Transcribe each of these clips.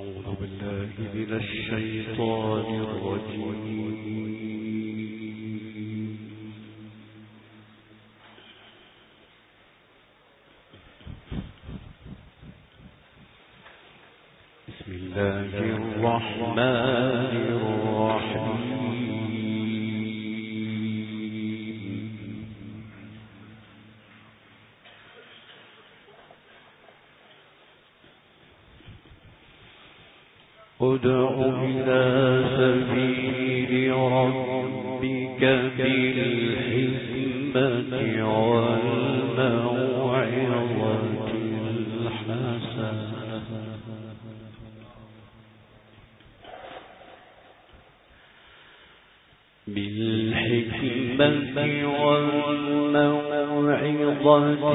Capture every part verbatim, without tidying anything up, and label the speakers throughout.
Speaker 1: أعوذ بالله من الشيطان الرجيم. بسم الله الرحمن الرحيم. ادع إلى سبيل ربك بالحكمة والموعظة الحسنة بالحكمة والموعظة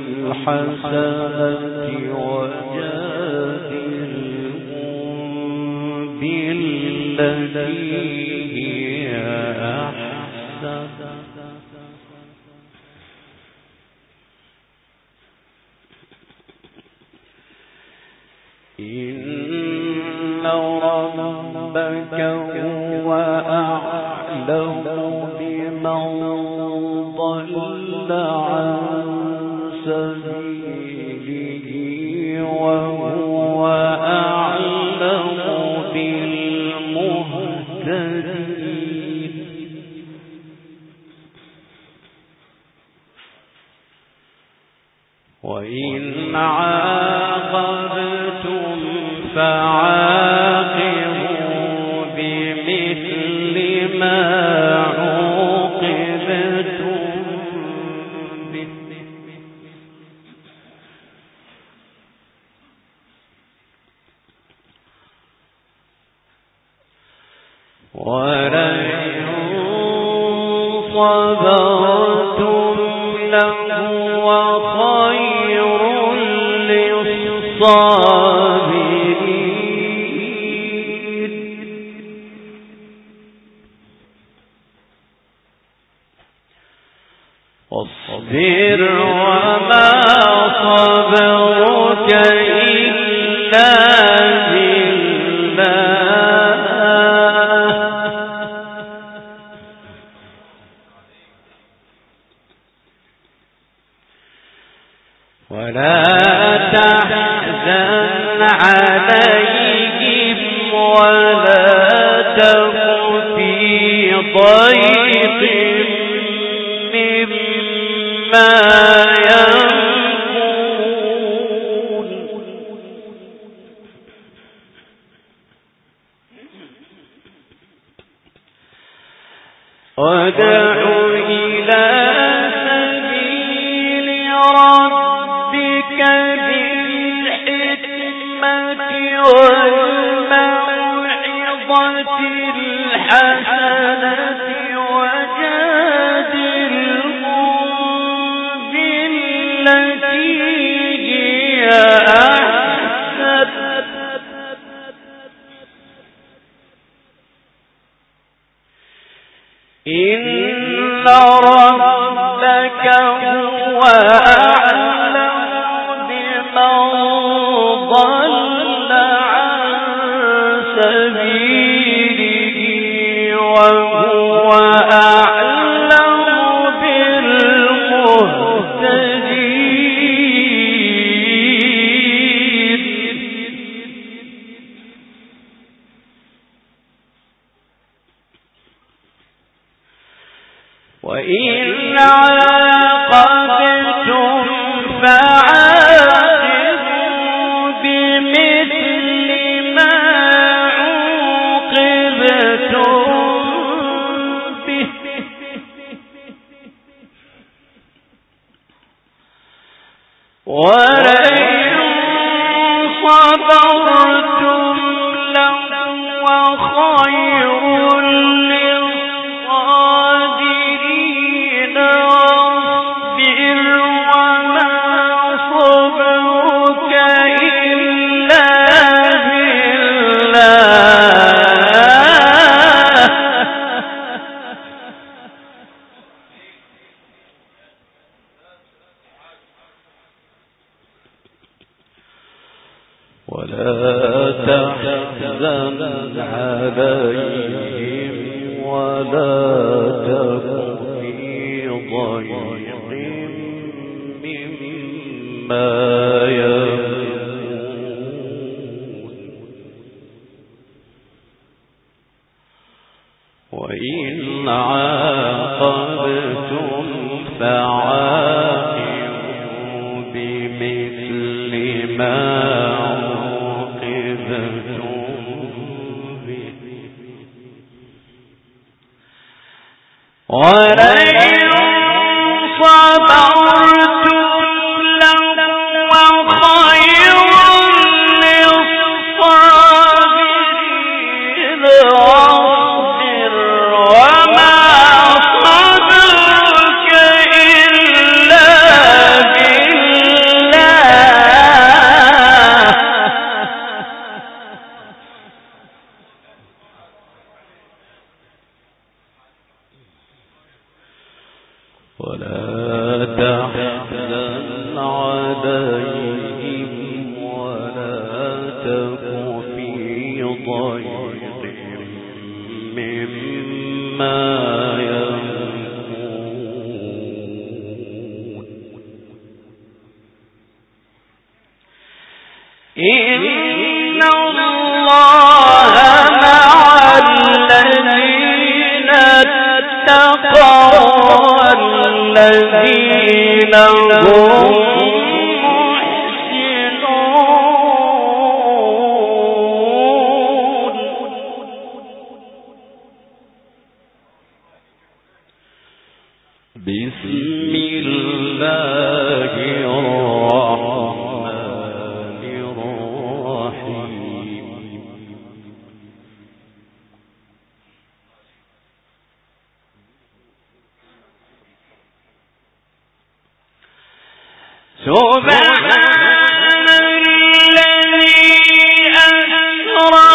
Speaker 1: الحسنة وجادلهم بالتي هي أحسن إن ربك هو أعلم بمن ضل عن سبيله وهو أعلم بالمهتدين. وإن عاقبتم فعاقبوا بمثل ما عوقبتم به ولئن صبرتم لهو خير للصابرين. واصبر وما صبرك إلا بالله ولا تحزن عليهم ولا تك في ضيق مما يمكرون. وادع إلى سبيل ربك بالحكمة والموعظة الحسنة وجادلهم بالتي هي أحسن إن ربك هو أعلم بمن ضل عن سبيله وهو أعلم بالمهتدين. وإن عاقبتم فعاقبوا بمثل ما عوقبتم به ولئن صبرتم لهو خير للصابرين. واصبر وما صبرك إلا بالله
Speaker 2: ولا تحزن عليهم ولا تك في ضيق مما يمكرون وإن عاقبتم فعاقبوا بمثل ما ولئن صبرتم لهو خير للصابرين واصبر وما صبرك إلا بالله ولا تحزن عليهم ولا تك في ضيق مما يمكرون إن الله مع الذين اتقوا الذين هم محسنون بسم الله الرحمن الرحيم سبحان الذي أسرى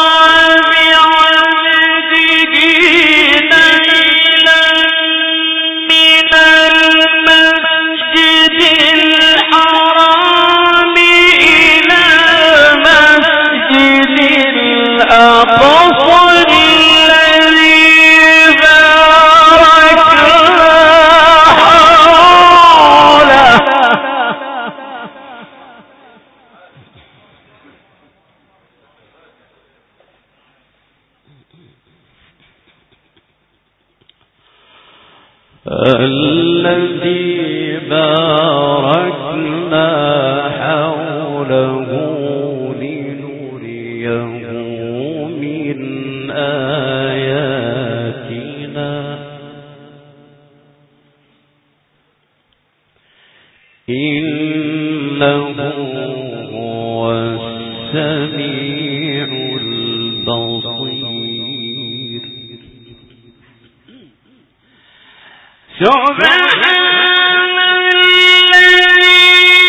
Speaker 2: بعبده ليلا من المسجد الحرام إلى المسجد الأقصى الذي باركنا حوله الذي باركنا حوله لنريه من آياتنا إنه هو السميع البصير سبحان الذي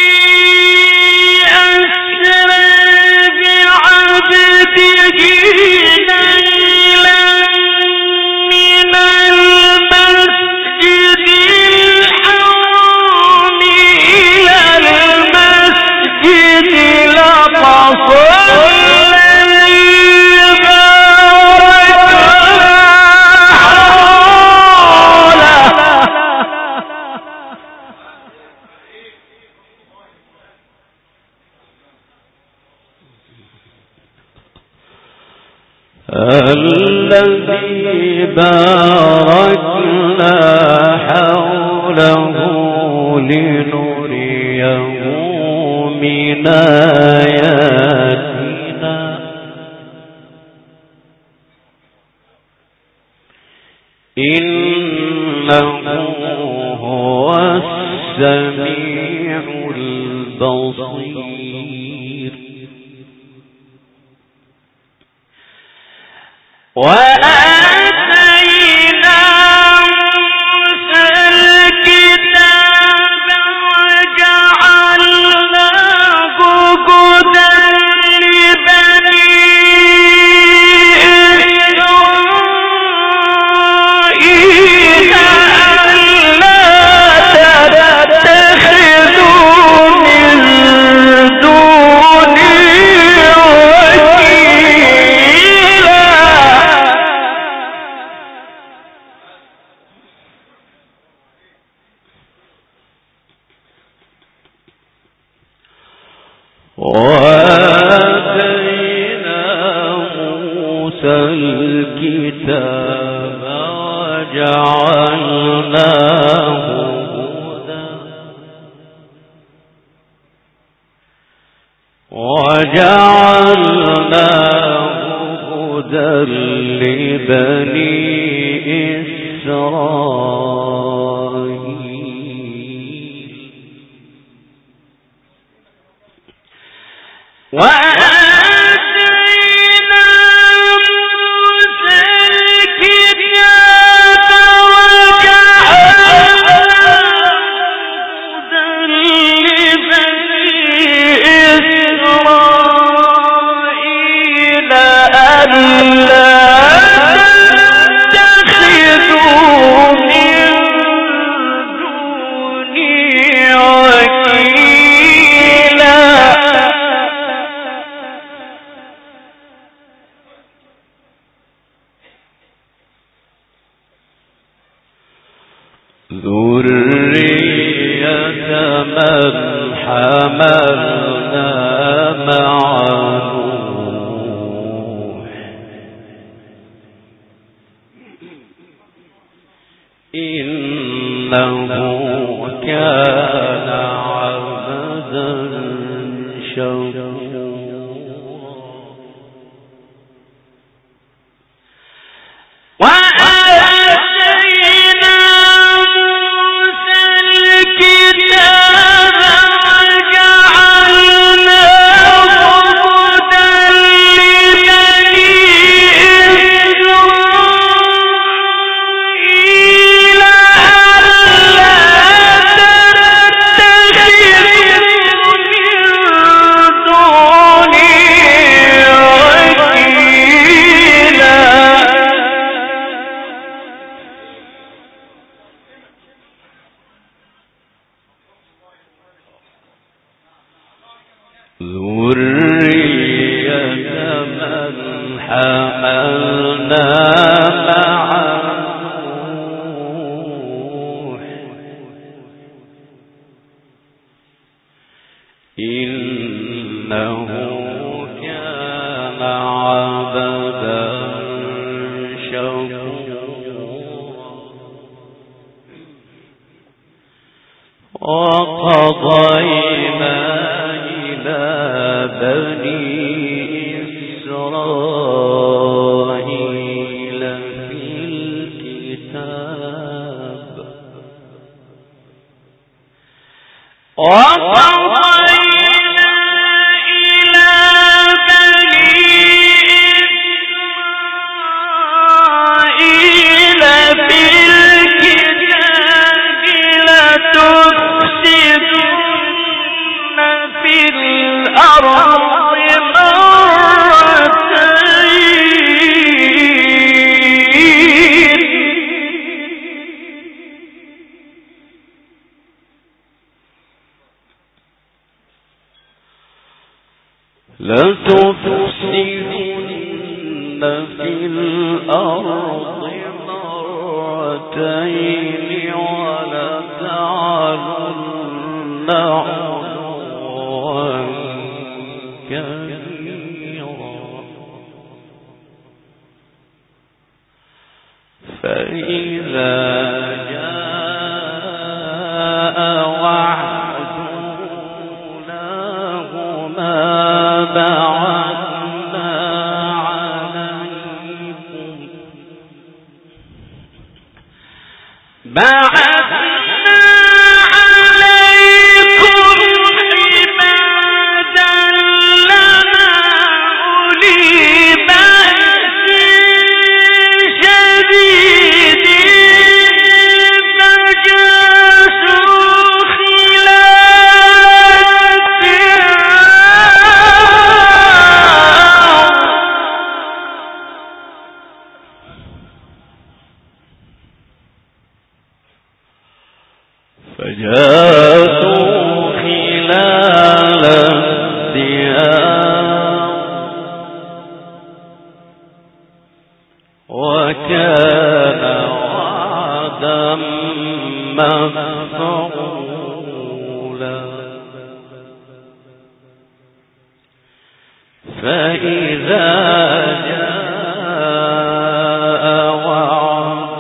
Speaker 2: أسرى بعبده ليلا من المسجد الحرام إلى المسجد الأقصى الذي باركنا حوله لنريه من آياتنا إنه هو السميع البصير وآتينا موسى الكتاب وجعلناه هدى لبني إسرائيل ألا تتخذوا من دوني وآتينا موسى الكتاب وجعلناه هدى وجعلناه هدى لبني إسرائيل وآتينا موسى الكتاب وجعلناه هدى لبني إسرائيل ألا تتخذوا من دوني وكيلا ذرية من حملنا مع نوح إنه كان عبدا شكورا وآتينا موسى الكتاب وجعلناه هدى لبني إسرائيل ألا تتخذوا من دوني وكيلا ذرية من حملنا مع نوح إنه كان عبدا شكورا وقضينا إلى بني إسرائيل في الكتاب وقضينا إلى بني إسرائيل في الكتاب لتفسدن في الأرض مرتين لتفسدن في الأرض مرتين ولتعلن علوا كبيرا فإذا جاء وعد أولاهما بعثنا عليكم بعثنا عليكم عبادا لنا أولي بأس شديد فجاسوا خلال الديار فجاسوا خلال الديار وكان وعدا مفعولا فإذا جاء وعد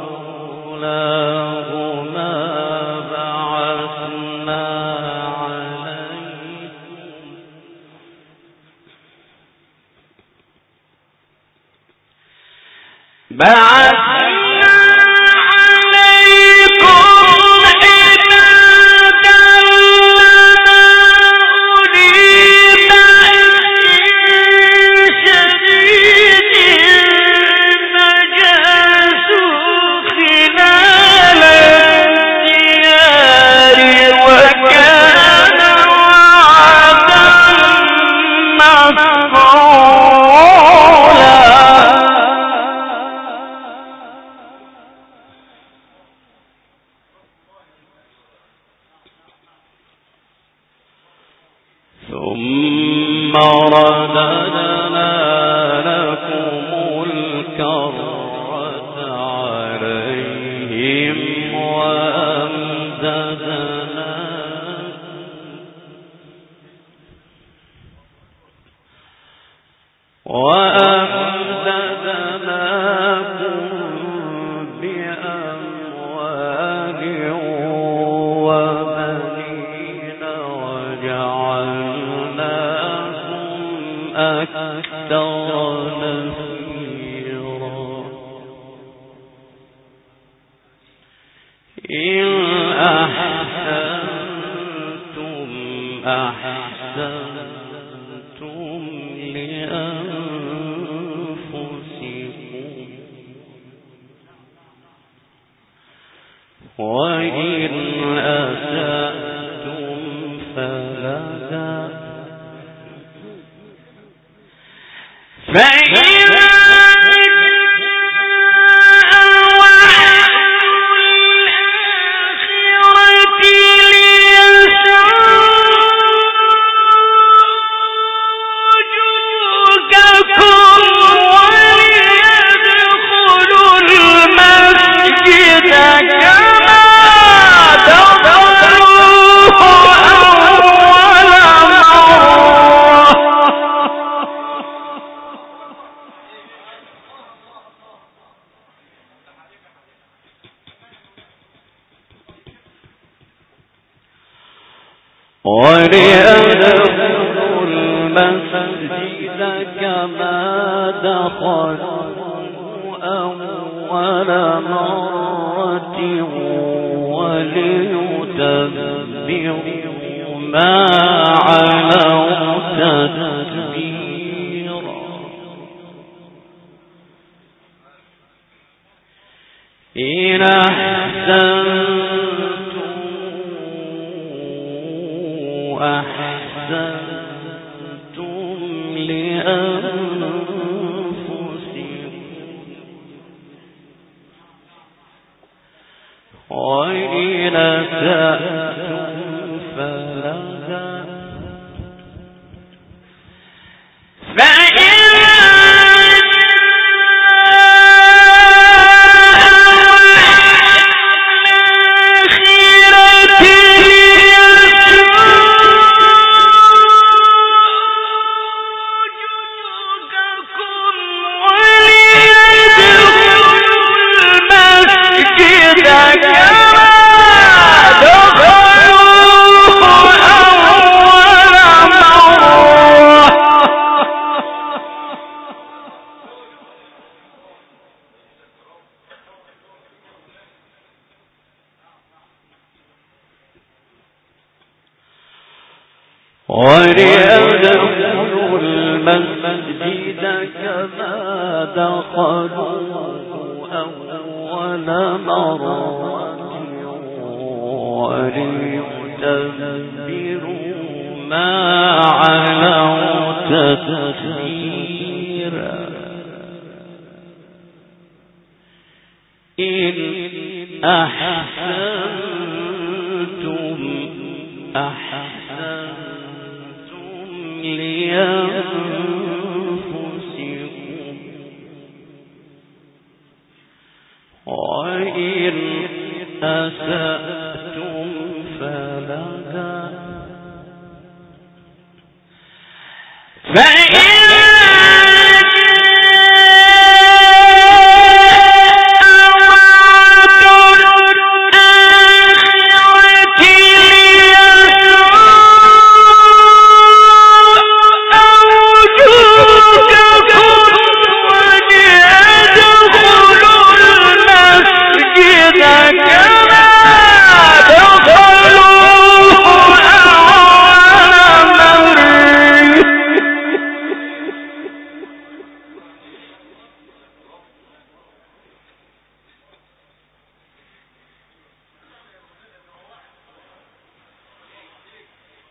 Speaker 2: أولاهما بعثنا عليكم بعثنا ثم رددنا لكم الكرة عليهم وأمددناكم وأمددناكم بأموال وبنين وجعلناكم أكثر نفيرا إن أحسنتم أحسنتم لأنفسكم وإن أسأتم فلها فإذا وليدخلوا المسجد كما دخلوه أول مرة وليتبروا ما علوا تتبيرا إن أحسنتم أحسنتم لأنفسكم وإن أسأتم فلها فإن وليدخلوا المسجد كما دخلوه أول مرة وليتبروا ما علوا تتبيرا إن أحسنتم أحسنتم لأنفسكم وإن أسأتم فلها فإن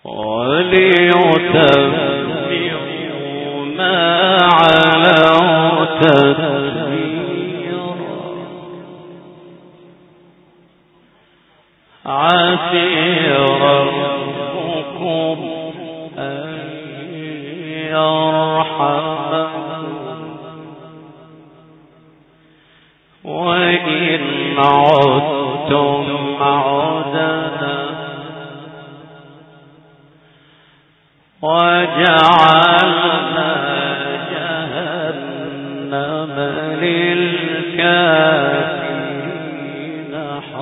Speaker 2: وليتبعوا ما علوا تتبيرا عسى ربكم أن يرحمهم وإن عدتم عدنا وجعلنا جهنم للكافرين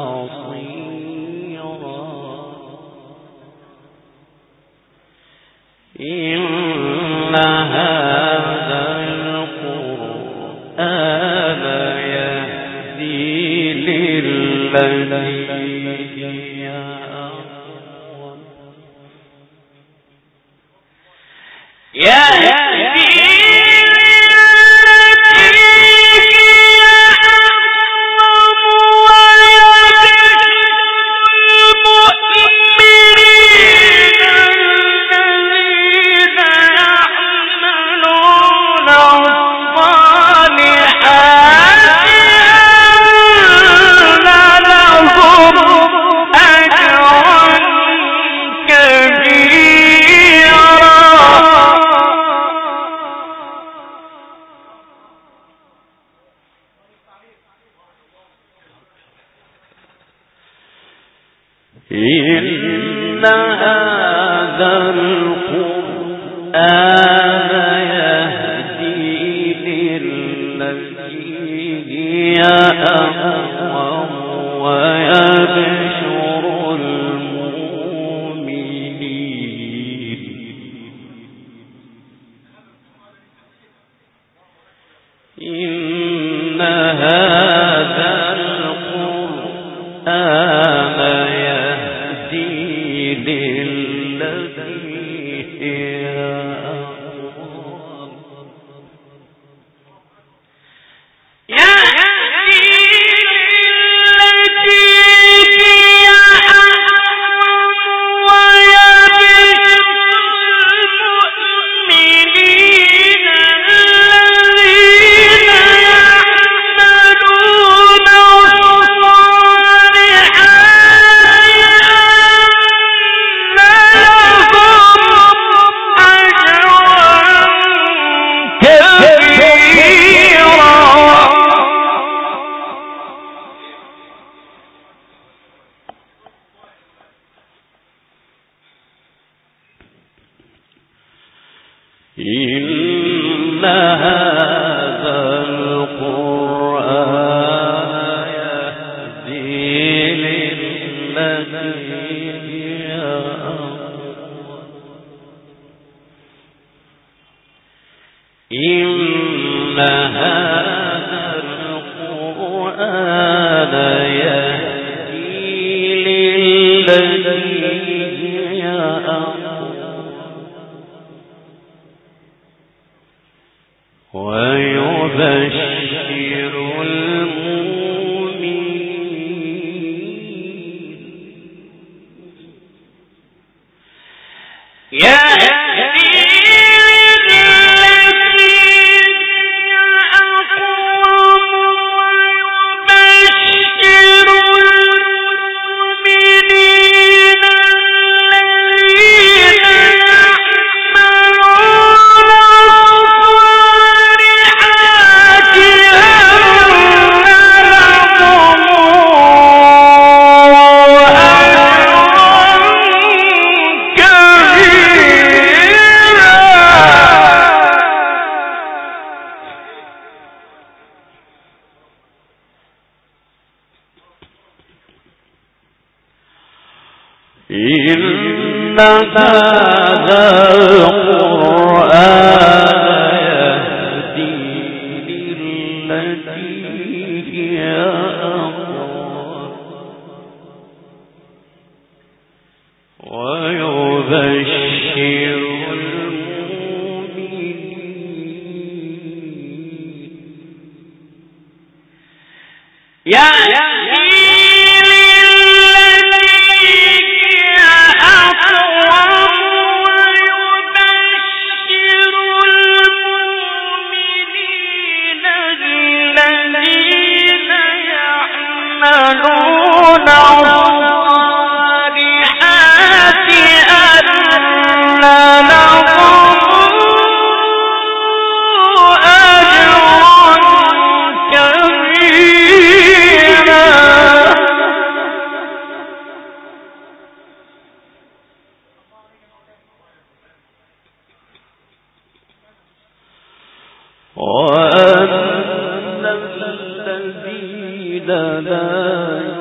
Speaker 2: حصيرا إن هذا القرآن يهدي للذي هي أقوم يهدي إن هذا القرآن يهدي للتي هي أقوم ويبشر المؤمنين إن هذا القرآن إن هذا القرآن يهدي للتي هي أقوم إن هذا القرآن يهدي للتي هي أقوم ويبشر المؤمنين يهدي للتي هي أقوم ويبشر المؤمنين الذين إن هذا القرآن يهدي للتي هي أقوم ويبشر المؤمنين يهدي للتي هي أقوم وأن الذين لا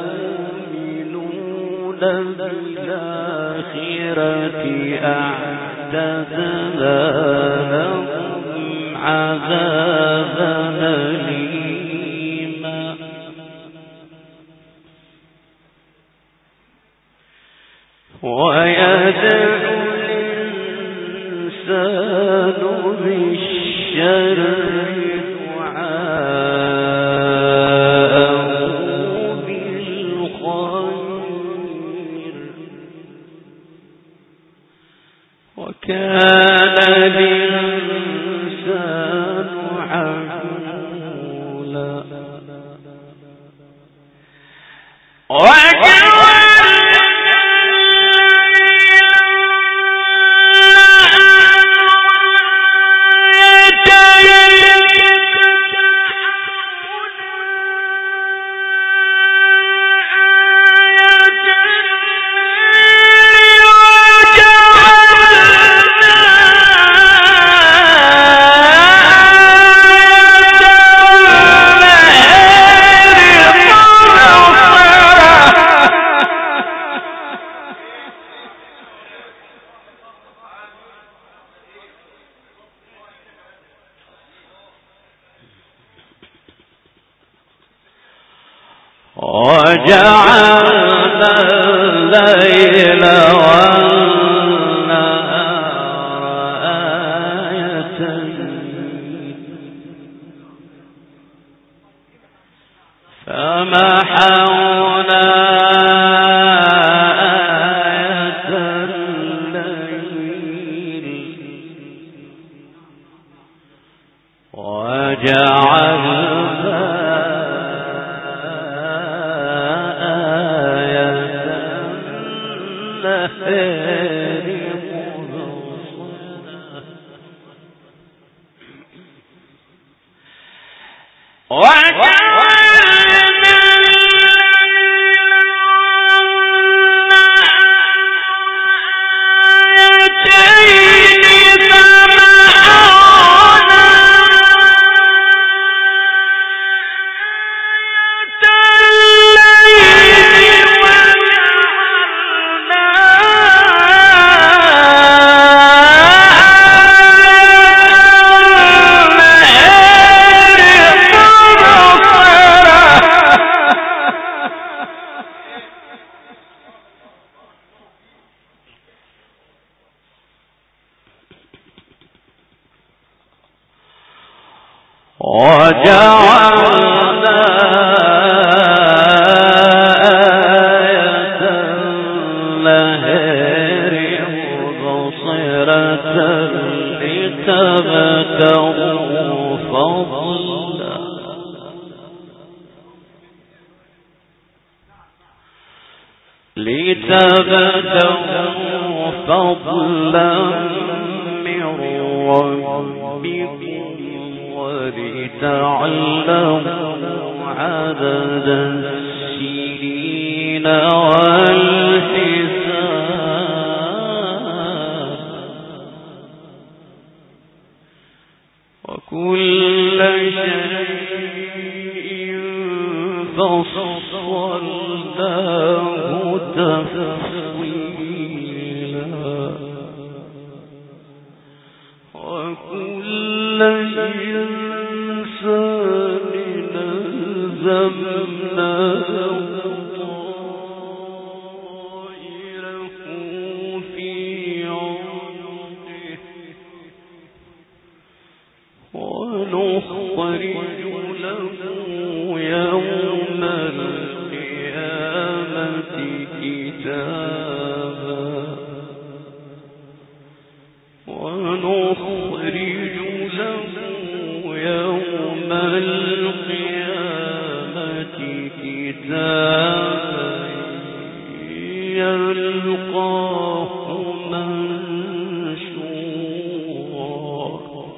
Speaker 2: يؤمنون بالآخرة أعتدنا لهم عذابا أليما. ويدعو الإنسان بالشر دعاءه بالخير وكان الإنسان عجولا. وجعلنا الليل والنهار آيتين فمحونا آية الليل وجعلنا وجعلنا آية النهار مبصرة لتبتغوا فضلا لتبتغوا فضلا من ربكم ولتعلموا عدد السنين والحساب وكل شيء فصلناه تفصيلا وكل إنسان ألزمناه طائره في عنقه ونخرج له يوم القيامة كتابا ونخرج له يوم القيامة كتابا يلقاه منشورا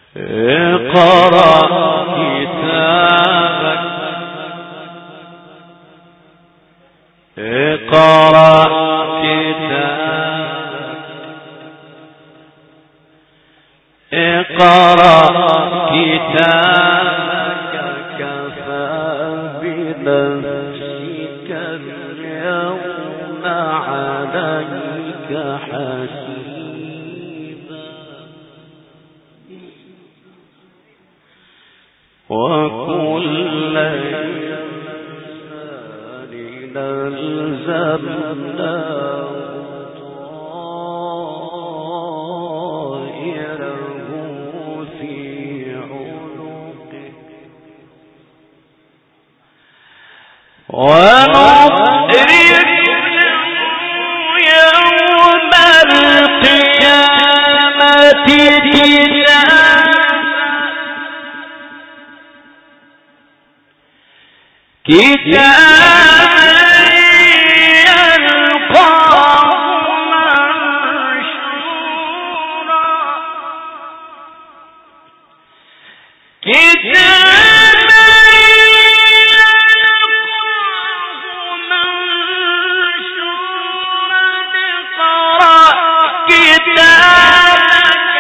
Speaker 2: اقرأ كتابك اقرأ كتابك اقرأ كتابك كفى بنفسك اليوم عليك حسيبا وكل إنسان ألزمناه طائره في عنقه ونخرج يوم القيامة كتابا يلقاه منشورا كتابا يلقاه منشورا اقرأ كتابك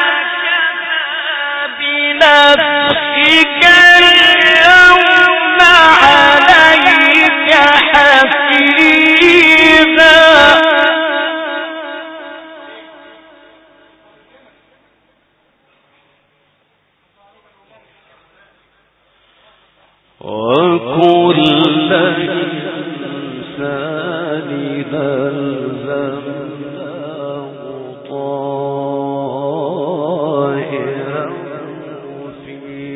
Speaker 2: كفى بنفسك اليوم عليك حسيبا وكل إنسان ألزمناه طائره في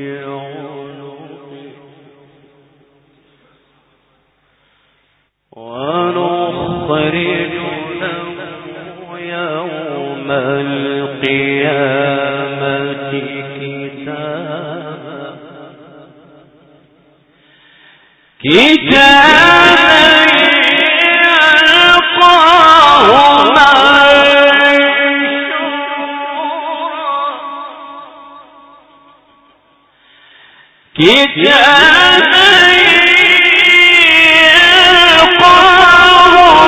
Speaker 2: عنقه ونخرج له يوم القيامة كتابا كتابا يلقاه منشورا كتابا يلقاه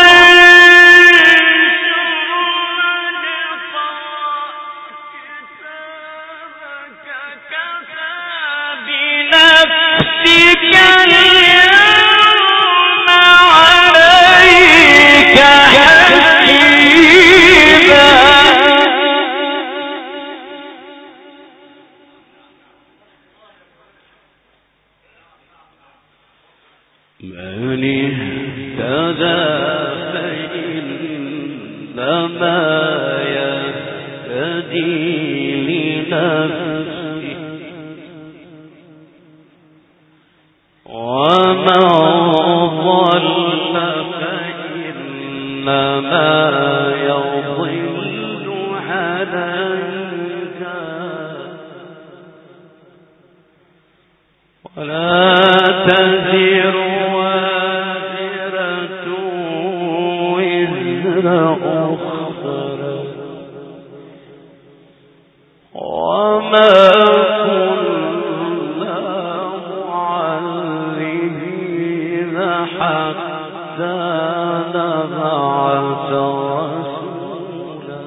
Speaker 2: بنفسك اليوم عليك حسيبا من اهتدى فإنما يهتدي لنفسه ومن ضل فإنما يضل عليها ولا تزر وازرة وزر أخرى وما كنا معذبين حتى نبعث رسولا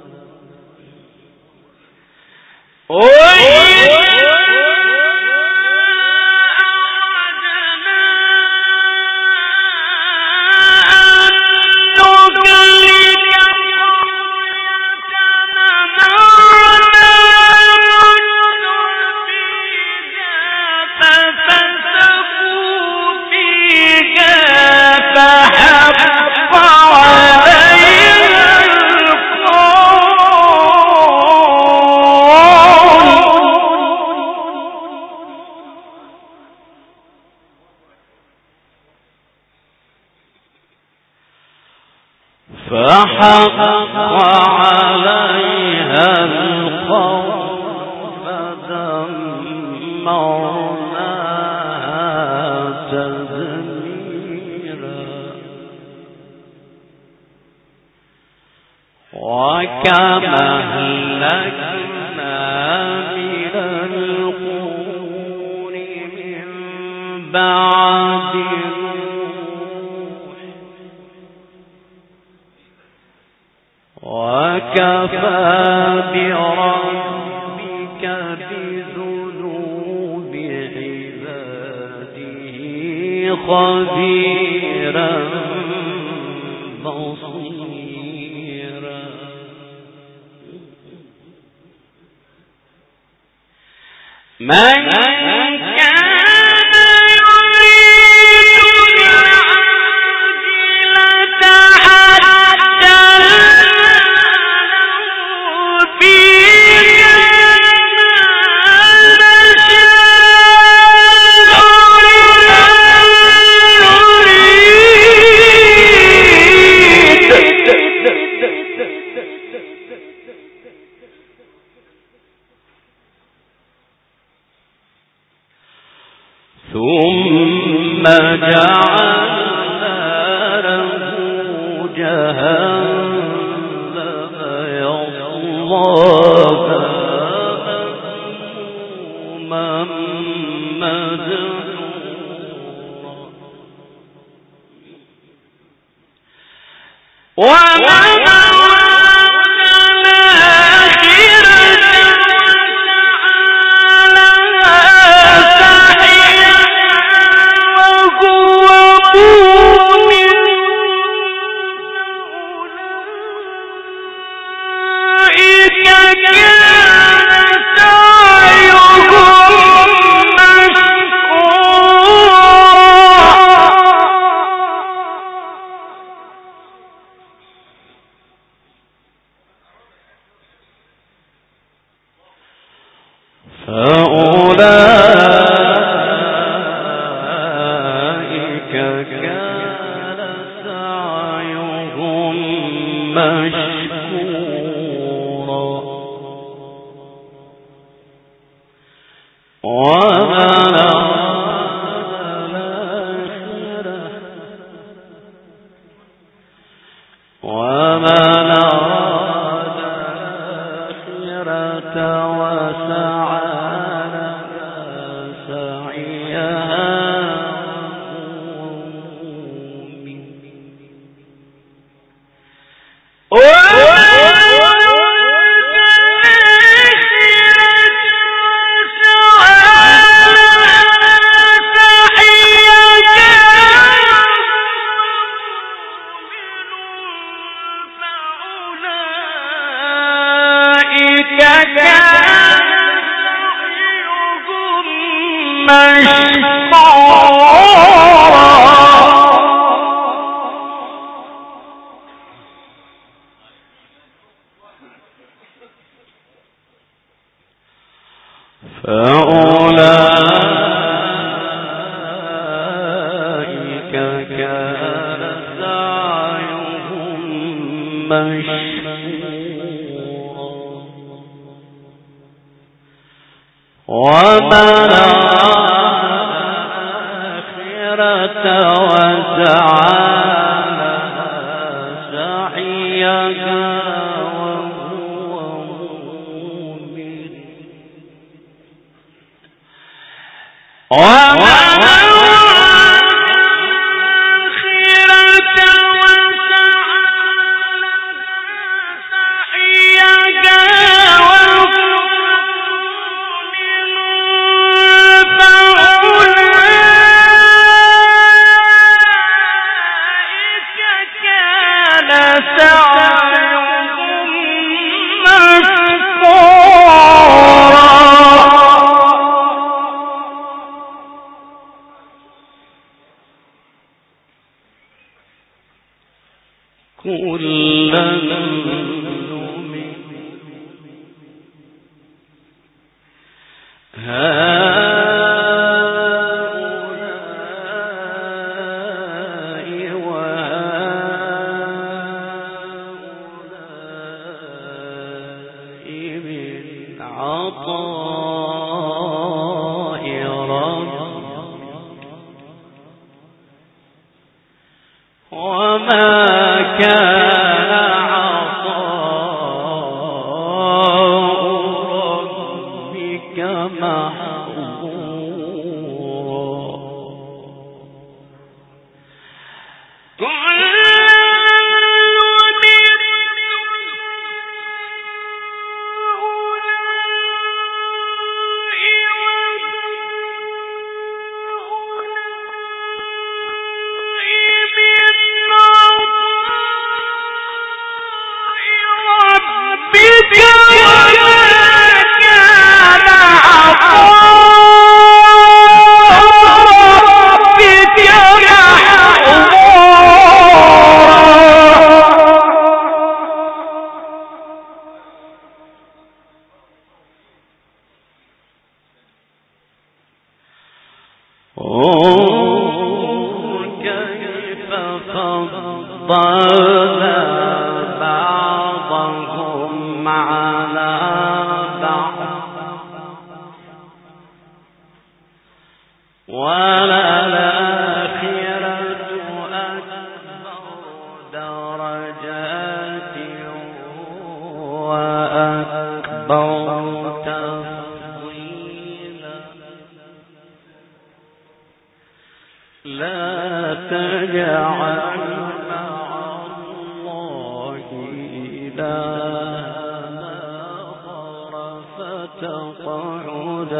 Speaker 2: فحق عليها القول فدمرناها تدميرا وكما أهلكنا من
Speaker 1: بعد وكفى بربك بذنوب عباده خبيرا بصيرا. من ثم جعلنا له جهنم يصلاها مذموما مدحورا ومن فأولئك كان سعيهم مشكورا ومن ومن أراد الآخرة وسعى فأولئك كان سعيهم مشكورا ومن الآخرة وسعى لها سعيها ومن الآخرة وسعى سعيها وهو مؤمن فأولئك كان سعيهم مشكورا كلا نمد هؤلاء وهؤلاء من عطاء ربك وما كان عطاء ربك محظورا
Speaker 2: بعضهم على بعض وللآخرة أكبر درجات وأكبر تفضيلا لا تجعل مع الله إلها آخر فتقعد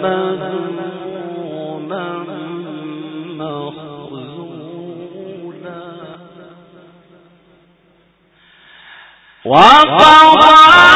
Speaker 2: مذموما مخذولا وقضى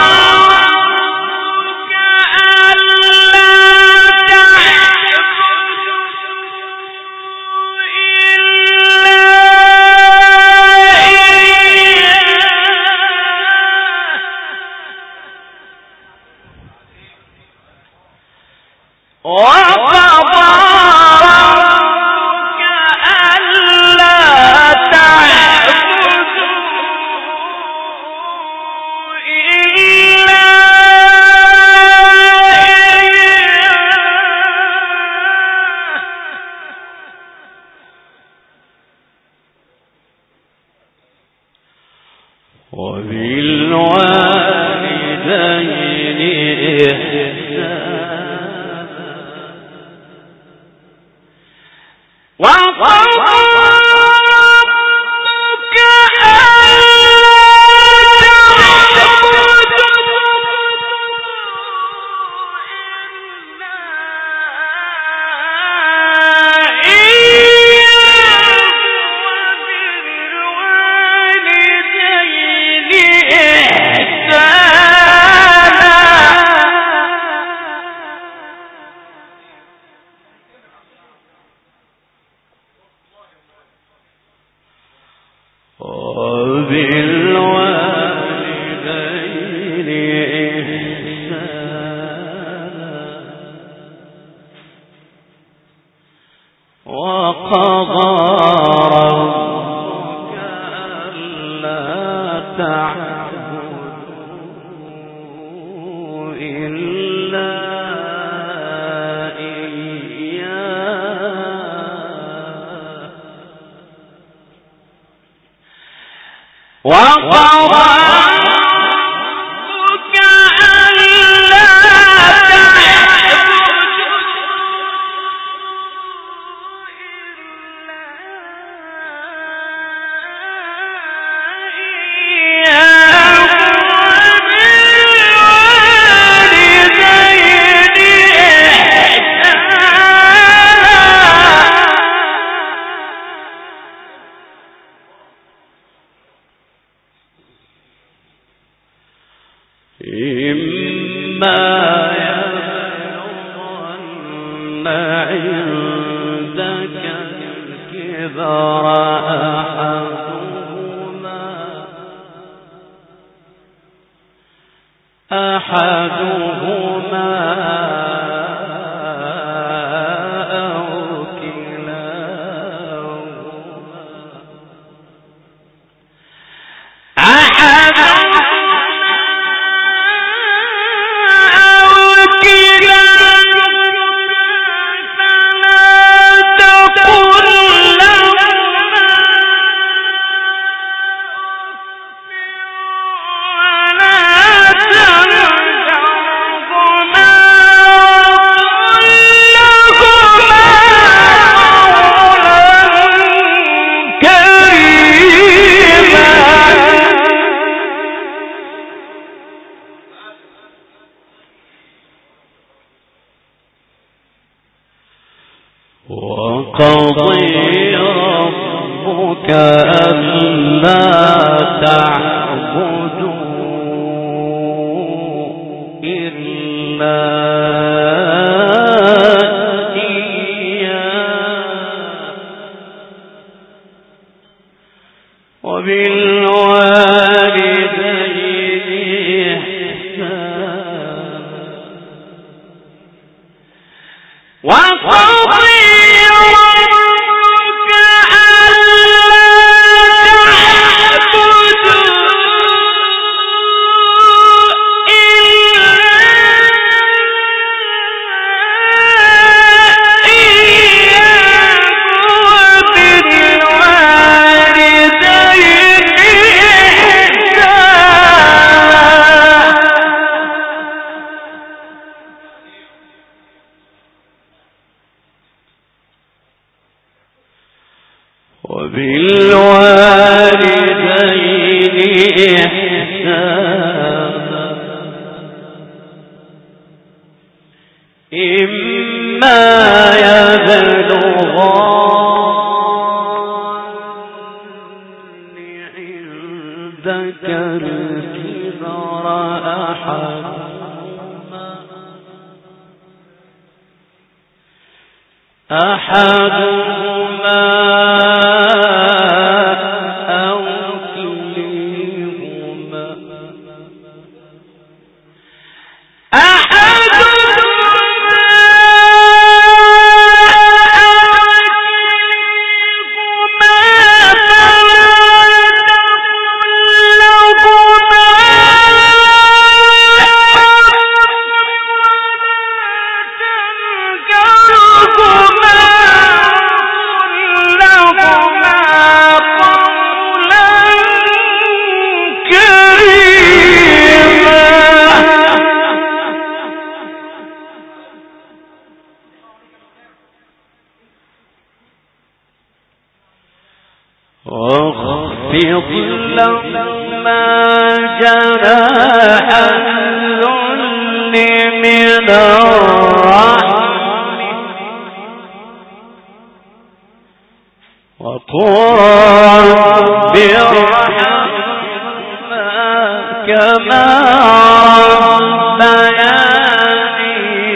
Speaker 2: وقضي ربك ألا تعبدوا إلا إياه وبالوالدين إحسانا وقضي ربك ألا تعبدوا وبالوالدين إحسانا إما يبلغن عندك الكبر أحدهما أحدهما أو كليهما واخفض لهما جناح الذل من الرحمة وقل رب ارحمهما كما ربياني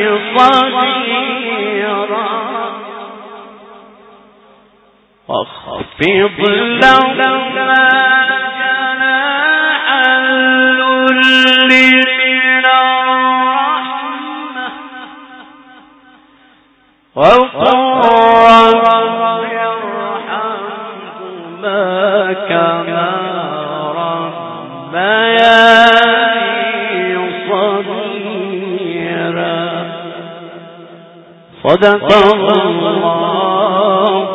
Speaker 2: صغيرا واخفض لهما جناح الذل من الرحمة وقل رب ارحمهما كما ربياني صغيرا صدق الله.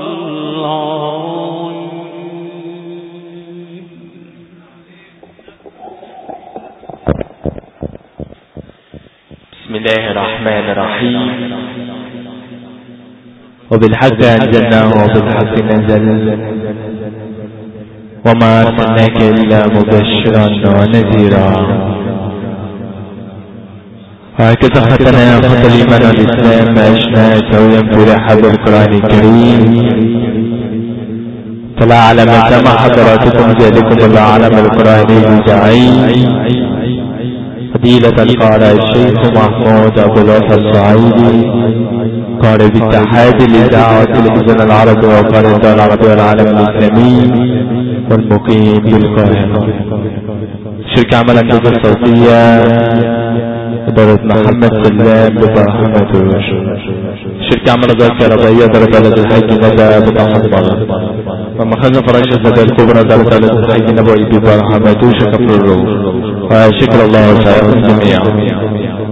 Speaker 3: بسم الله الرحمن الرحيم. وبالحق أنزلناه وبالحق نزل وما أرسلناك إلا مبشرا ونذيرا. وهكذا ختمنا خط الإيمان والإسلام عشنا سويا في رحاب القرآن الكريم. فلا علم سمع حضراتكم ذلكم الله علم القرآن الجعيد فضيلة القارئ الشيخ محمود أبو الوفا الصعيدي قارئ بالتحاد لإذاعة وتلفزيون العرب وقارئ الدول العربية والعالم الإسلامي والمقيم بالقاهرة. شركة عمل النجوم الصوتية إدارة محمد سلام ببرحمة الرشد. شركة عمل الدول الكهربائية إدارة بلد الحج ندى بتحضر ومخزن فرنش الزبادة الكبرى إدارة بلد الحج نبوي ببرحمة شكر الروح وشكر الله سعيكم جميعا.